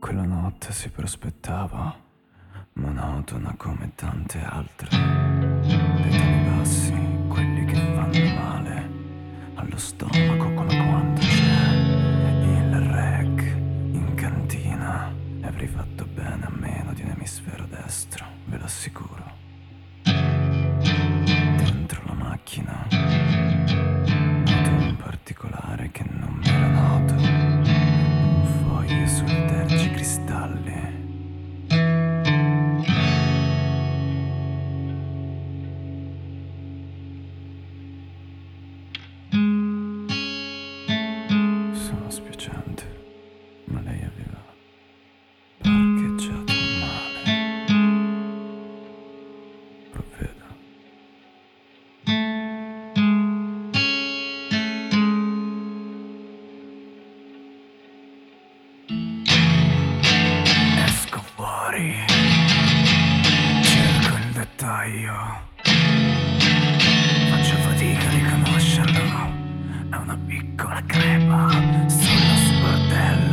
Quella notte si prospettava, monotona come tante altre, dei toni bassi, quelli che fanno male allo stomaco, come quando c'è il rec in cantina. E avrei fatto bene a meno di un emisfero destro, ve lo assicuro. Dentro la macchina noto un particolare che non mi era noto: un foglio sui tergicristalli. Sono spiacente, ma lei aveva parcheggiato male. Provveda. Esco fuori, cerco il dettaglio, faccio fatica a riconoscerlo. È una piccola crepa sullo sportello.